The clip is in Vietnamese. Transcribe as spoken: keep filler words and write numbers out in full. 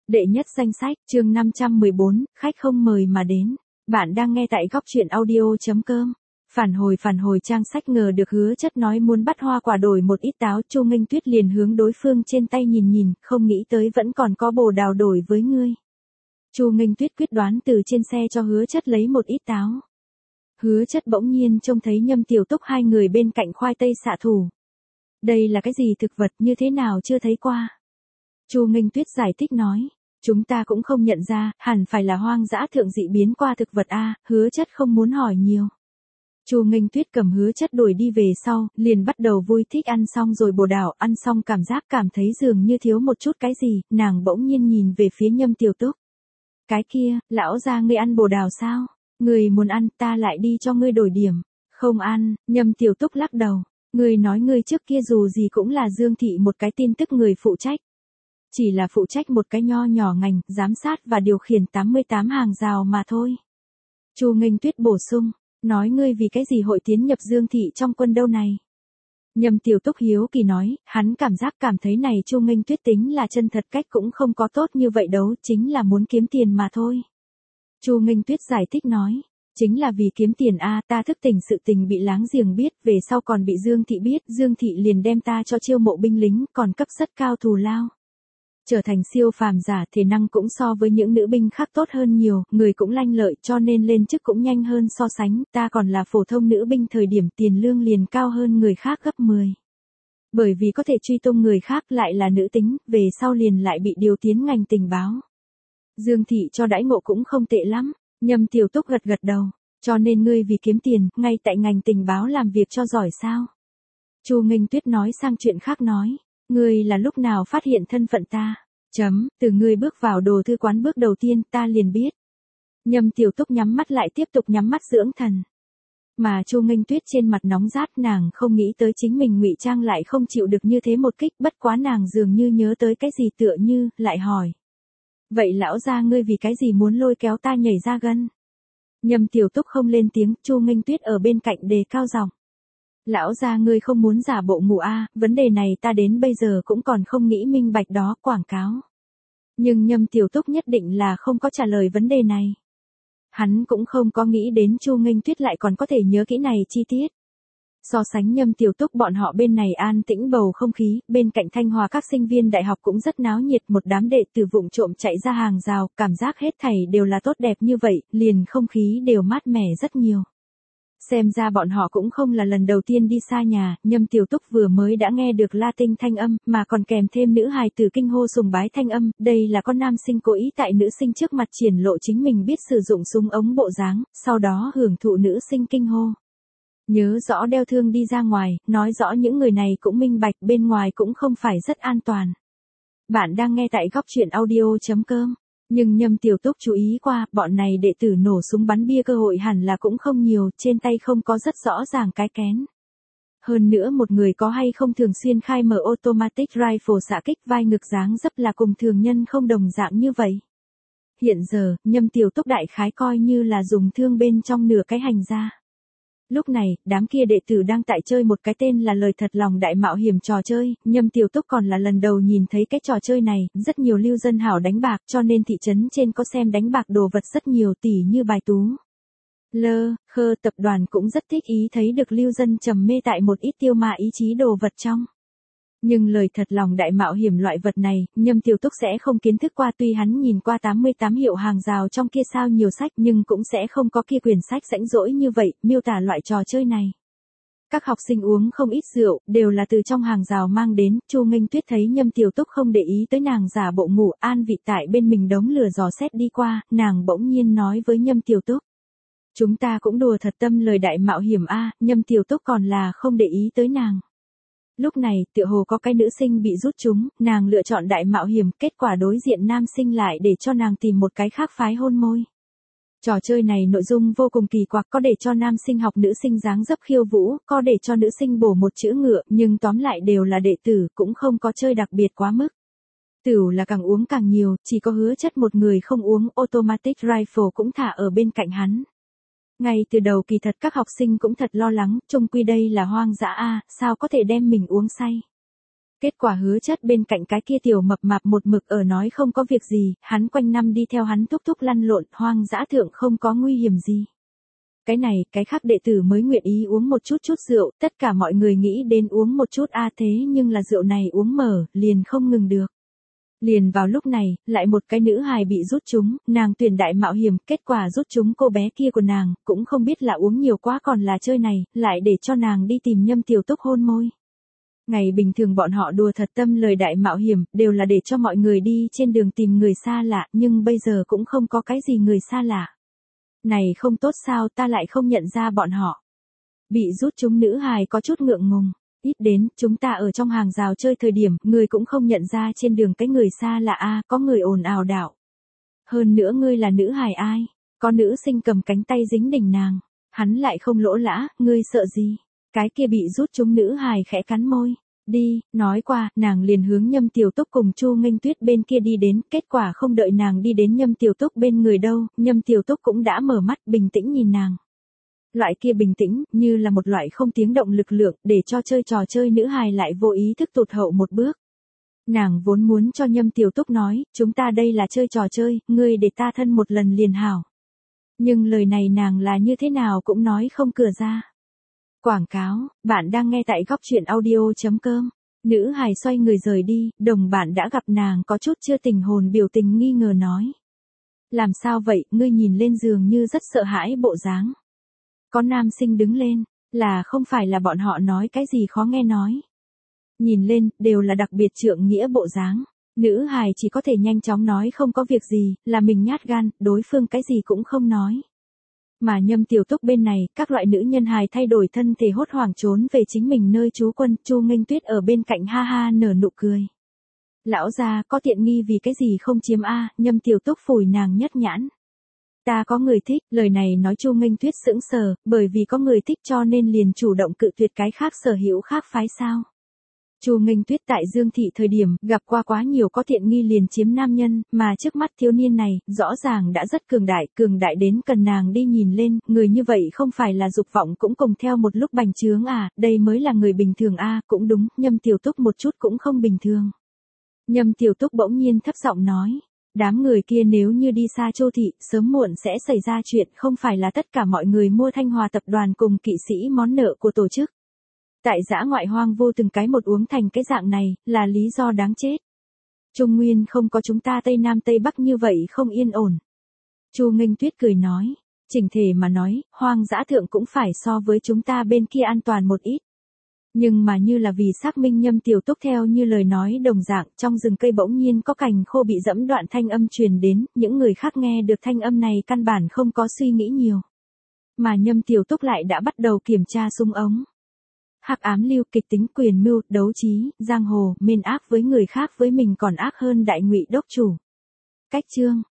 Đệ nhất danh sách, chương năm trăm mười bốn, khách không mời mà đến. Bạn đang nghe tại góc truyện audio.com. Phản hồi phản hồi trang sách ngờ được Hứa Chất nói muốn bắt hoa quả đổi một ít táo, Chu Nghênh Tuyết liền hướng đối phương trên tay nhìn nhìn, không nghĩ tới vẫn còn có bồ đào đổi với ngươi. Chu Nghênh Tuyết quyết đoán từ trên xe cho Hứa Chất lấy một ít táo. Hứa Chất bỗng nhiên trông thấy Nhâm Tiểu Túc hai người bên cạnh khoai tây xạ thủ. Đây là cái gì thực vật, như thế nào chưa thấy qua? Chu Nghênh Tuyết giải thích nói, chúng ta cũng không nhận ra, hẳn phải là hoang dã thượng dị biến qua thực vật a. Hứa Chất không muốn hỏi nhiều. Chu Nghênh Tuyết cầm Hứa Chất đuổi đi về sau, liền bắt đầu vui thích ăn xong rồi bồ đào, ăn xong cảm giác cảm thấy dường như thiếu một chút cái gì, nàng bỗng nhiên nhìn về phía Nhâm Tiểu Túc. Cái kia, lão gia ngươi ăn bồ đào sao? Ngươi muốn ăn, ta lại đi cho ngươi đổi điểm. Không ăn, Nhâm Tiểu Túc lắc đầu. Ngươi nói ngươi trước kia dù gì cũng là Dương thị một cái tin tức người phụ trách. Chỉ là phụ trách một cái nho nhỏ ngành, giám sát và điều khiển tám mươi tám hàng rào mà thôi. Chu Nghênh Tuyết bổ sung, nói ngươi vì cái gì hội tiến nhập Dương thị trong quân đâu này. Nhâm Tiểu Túc hiếu kỳ nói, hắn cảm giác cảm thấy này Chu Nghênh Tuyết tính là chân thật cách cũng không có tốt như vậy đâu, chính là muốn kiếm tiền mà thôi. Chu Nghênh Tuyết giải thích nói, chính là vì kiếm tiền a, ta thức tỉnh sự tình bị láng giềng biết, về sau còn bị Dương thị biết, Dương thị liền đem ta cho chiêu mộ binh lính, còn cấp rất cao thù lao. Trở thành siêu phàm giả, thể năng cũng so với những nữ binh khác tốt hơn nhiều, người cũng lanh lợi cho nên lên chức cũng nhanh hơn so sánh, ta còn là phổ thông nữ binh thời điểm tiền lương liền cao hơn người khác gấp mười. Bởi vì có thể truy tung người khác lại là nữ tính, về sau liền lại bị điều tiến ngành tình báo. Dương thị cho đãi ngộ cũng không tệ lắm, Nhâm Tiểu Túc gật gật đầu, cho nên ngươi vì kiếm tiền, ngay tại ngành tình báo làm việc cho giỏi sao? Chu Nghênh Tuyết nói sang chuyện khác nói. Ngươi là lúc nào phát hiện thân phận ta? Chấm, từ ngươi bước vào đồ thư quán bước đầu tiên ta liền biết. Nhâm Tiểu Túc nhắm mắt lại tiếp tục nhắm mắt dưỡng thần. Mà Chu Nghênh Tuyết trên mặt nóng rát, nàng không nghĩ tới chính mình ngụy trang lại không chịu được như thế một kích, bất quá nàng dường như nhớ tới cái gì tựa như, lại hỏi. Vậy lão gia ngươi vì cái gì muốn lôi kéo ta nhảy ra gân? Nhâm Tiểu Túc không lên tiếng, Chu Nghênh Tuyết ở bên cạnh đề cao giọng. Lão gia ngươi không muốn giả bộ ngủ a, vấn đề này ta đến bây giờ cũng còn không nghĩ minh bạch đó, quảng cáo. Nhưng Nhâm Tiểu Túc nhất định là không có trả lời vấn đề này. Hắn cũng không có nghĩ đến Chu Nghênh Tuyết lại còn có thể nhớ kỹ này chi tiết. So sánh Nhâm Tiểu Túc bọn họ bên này an tĩnh bầu không khí, bên cạnh Thanh Hòa các sinh viên đại học cũng rất náo nhiệt, một đám đệ tử vụng trộm chạy ra hàng rào, cảm giác hết thảy đều là tốt đẹp như vậy, liền không khí đều mát mẻ rất nhiều. Xem ra bọn họ cũng không là lần đầu tiên đi xa nhà, Nhâm Tiểu Túc vừa mới đã nghe được Latin thanh âm, mà còn kèm thêm nữ hài tử kinh hô sùng bái thanh âm, đây là con nam sinh cố ý tại nữ sinh trước mặt triển lộ chính mình biết sử dụng súng ống bộ dáng, sau đó hưởng thụ nữ sinh kinh hô. Nhớ rõ đeo thương đi ra ngoài, nói rõ những người này cũng minh bạch bên ngoài cũng không phải rất an toàn. Bạn đang nghe tại góc truyện audio.com. Nhưng Nhâm Tiểu Túc chú ý qua, bọn này đệ tử nổ súng bắn bia cơ hội hẳn là cũng không nhiều, trên tay không có rất rõ ràng cái kén. Hơn nữa một người có hay không thường xuyên khai mở automatic rifle xạ kích vai ngực dáng dấp là cùng thường nhân không đồng dạng như vậy. Hiện giờ, Nhâm Tiểu Túc đại khái coi như là dùng thương bên trong nửa cái hành ra. Lúc này, đám kia đệ tử đang tại chơi một cái tên là lời thật lòng đại mạo hiểm trò chơi, Nhâm Tiểu Túc còn là lần đầu nhìn thấy cái trò chơi này, rất nhiều lưu dân hảo đánh bạc cho nên thị trấn trên có xem đánh bạc đồ vật rất nhiều tỷ như bài tú. Lơ, khơ tập đoàn cũng rất thích ý thấy được lưu dân trầm mê tại một ít tiêu ma ý chí đồ vật trong. Nhưng lời thật lòng đại mạo hiểm loại vật này, Nhâm Tiểu Túc sẽ không kiến thức qua, tuy hắn nhìn qua tám mươi tám hiệu hàng rào trong kia sao nhiều sách nhưng cũng sẽ không có kia quyển sách rãnh rỗi như vậy, miêu tả loại trò chơi này. Các học sinh uống không ít rượu, đều là từ trong hàng rào mang đến, Chu Nghênh Tuyết thấy Nhâm Tiểu Túc không để ý tới nàng giả bộ ngủ, an vị tại bên mình đống lửa dò xét đi qua, nàng bỗng nhiên nói với Nhâm Tiểu Túc. Chúng ta cũng đùa thật tâm lời đại mạo hiểm a. Nhâm Tiểu Túc còn là không để ý tới nàng. Lúc này, tựa hồ có cái nữ sinh bị rút trúng, nàng lựa chọn đại mạo hiểm, kết quả đối diện nam sinh lại để cho nàng tìm một cái khác phái hôn môi. Trò chơi này nội dung vô cùng kỳ quặc, có để cho nam sinh học nữ sinh dáng dấp khiêu vũ, có để cho nữ sinh bổ một chữ ngựa, nhưng tóm lại đều là đệ tử, cũng không có chơi đặc biệt quá mức. Tửu là càng uống càng nhiều, chỉ có Hứa Chất một người không uống, automatic rifle cũng thả ở bên cạnh hắn. Ngay từ đầu kỳ thật các học sinh cũng thật lo lắng, chung quy đây là hoang dã a, sao có thể đem mình uống say. Kết quả Hứa Chất bên cạnh cái kia tiểu mập mạp một mực ở nói không có việc gì, hắn quanh năm đi theo hắn thúc thúc lăn lộn, hoang dã thượng không có nguy hiểm gì. Cái này, cái khác đệ tử mới nguyện ý uống một chút chút rượu, tất cả mọi người nghĩ đến uống một chút a thế nhưng là rượu này uống mở, liền không ngừng được. Liền vào lúc này, lại một cái nữ hài bị rút trúng, nàng tuyển đại mạo hiểm, kết quả rút trúng cô bé kia của nàng, cũng không biết là uống nhiều quá còn là chơi này, lại để cho nàng đi tìm Nhâm Tiểu Túc hôn môi. Ngày bình thường bọn họ đùa thật tâm lời đại mạo hiểm, đều là để cho mọi người đi trên đường tìm người xa lạ, nhưng bây giờ cũng không có cái gì người xa lạ. Này không tốt sao, ta lại không nhận ra bọn họ. Bị rút trúng nữ hài có chút ngượng ngùng. Ít đến, chúng ta ở trong hàng rào chơi thời điểm, người cũng không nhận ra trên đường cái người xa lạ a, có người ồn ào đảo. Hơn nữa ngươi là nữ hài ai? Có nữ sinh cầm cánh tay dính đỉnh nàng. Hắn lại không lỗ lã, ngươi sợ gì? Cái kia bị rút trúng nữ hài khẽ cắn môi. Đi, nói qua, nàng liền hướng Nhâm Tiểu Túc cùng Chu Nghênh Tuyết bên kia đi đến, kết quả không đợi nàng đi đến Nhâm Tiểu Túc bên người đâu, Nhâm Tiểu Túc cũng đã mở mắt bình tĩnh nhìn nàng. Loại kia bình tĩnh, như là một loại không tiếng động lực lượng, để cho chơi trò chơi nữ hài lại vô ý thức tụt hậu một bước. Nàng vốn muốn cho Nhâm Tiểu Túc nói, chúng ta đây là chơi trò chơi, ngươi để ta thân một lần liền hảo. Nhưng lời này nàng là như thế nào cũng nói không cửa ra. Quảng cáo, bạn đang nghe tại góc truyện audio chấm com. Nữ hài xoay người rời đi, đồng bạn đã gặp nàng có chút chưa tình hồn biểu tình nghi ngờ nói. Làm sao vậy, ngươi nhìn lên giường như rất sợ hãi bộ dáng. Có nam sinh đứng lên, là không phải là bọn họ nói cái gì khó nghe nói. Nhìn lên, đều là đặc biệt trượng nghĩa bộ dáng. Nữ hài chỉ có thể nhanh chóng nói không có việc gì, là mình nhát gan, đối phương cái gì cũng không nói. Mà Nhâm Tiểu Túc bên này, các loại nữ nhân hài thay đổi thân thể hốt hoảng trốn về chính mình nơi trú quân, Chu Nghênh Tuyết ở bên cạnh ha ha nở nụ cười. Lão gia có tiện nghi vì cái gì không chiếm a? Nhâm Tiểu Túc phủi nàng nhất nhãn. Ta có người thích, lời này nói Chu Nghênh Tuyết sững sờ, bởi vì có người thích cho nên liền chủ động cự tuyệt cái khác sở hữu khác phái sao. Chu Nghênh Tuyết tại Dương Thị thời điểm, gặp qua quá nhiều có tiện nghi liền chiếm nam nhân, mà trước mắt thiếu niên này, rõ ràng đã rất cường đại, cường đại đến cần nàng đi nhìn lên, người như vậy không phải là dục vọng cũng cùng theo một lúc bành trướng à, đây mới là người bình thường a, cũng đúng, Nhâm Tiểu Túc một chút cũng không bình thường. Nhâm Tiểu Túc bỗng nhiên thấp giọng nói. Đám người kia nếu như đi xa Châu Thị, sớm muộn sẽ xảy ra chuyện, không phải là tất cả mọi người mua Thanh Hòa tập đoàn cùng kỵ sĩ món nợ của tổ chức. Tại dã ngoại hoang vô từng cái một uống thành cái dạng này, là lý do đáng chết. Trung Nguyên không có chúng ta Tây Nam Tây Bắc như vậy không yên ổn. Chu Nghênh Tuyết cười nói, chỉnh thể mà nói, hoang dã thượng cũng phải so với chúng ta bên kia an toàn một ít. Nhưng mà như là vì xác minh Nhâm Tiểu Túc theo như lời nói đồng dạng, trong rừng cây bỗng nhiên có cành khô bị dẫm đoạn thanh âm truyền đến, những người khác nghe được thanh âm này căn bản không có suy nghĩ nhiều. Mà Nhâm Tiểu Túc lại đã bắt đầu kiểm tra súng ống. Hắc ám lưu, kịch tính, quyền mưu, đấu trí, giang hồ, mên ác với người khác với mình còn ác hơn đại ngụy đốc chủ. Cách chương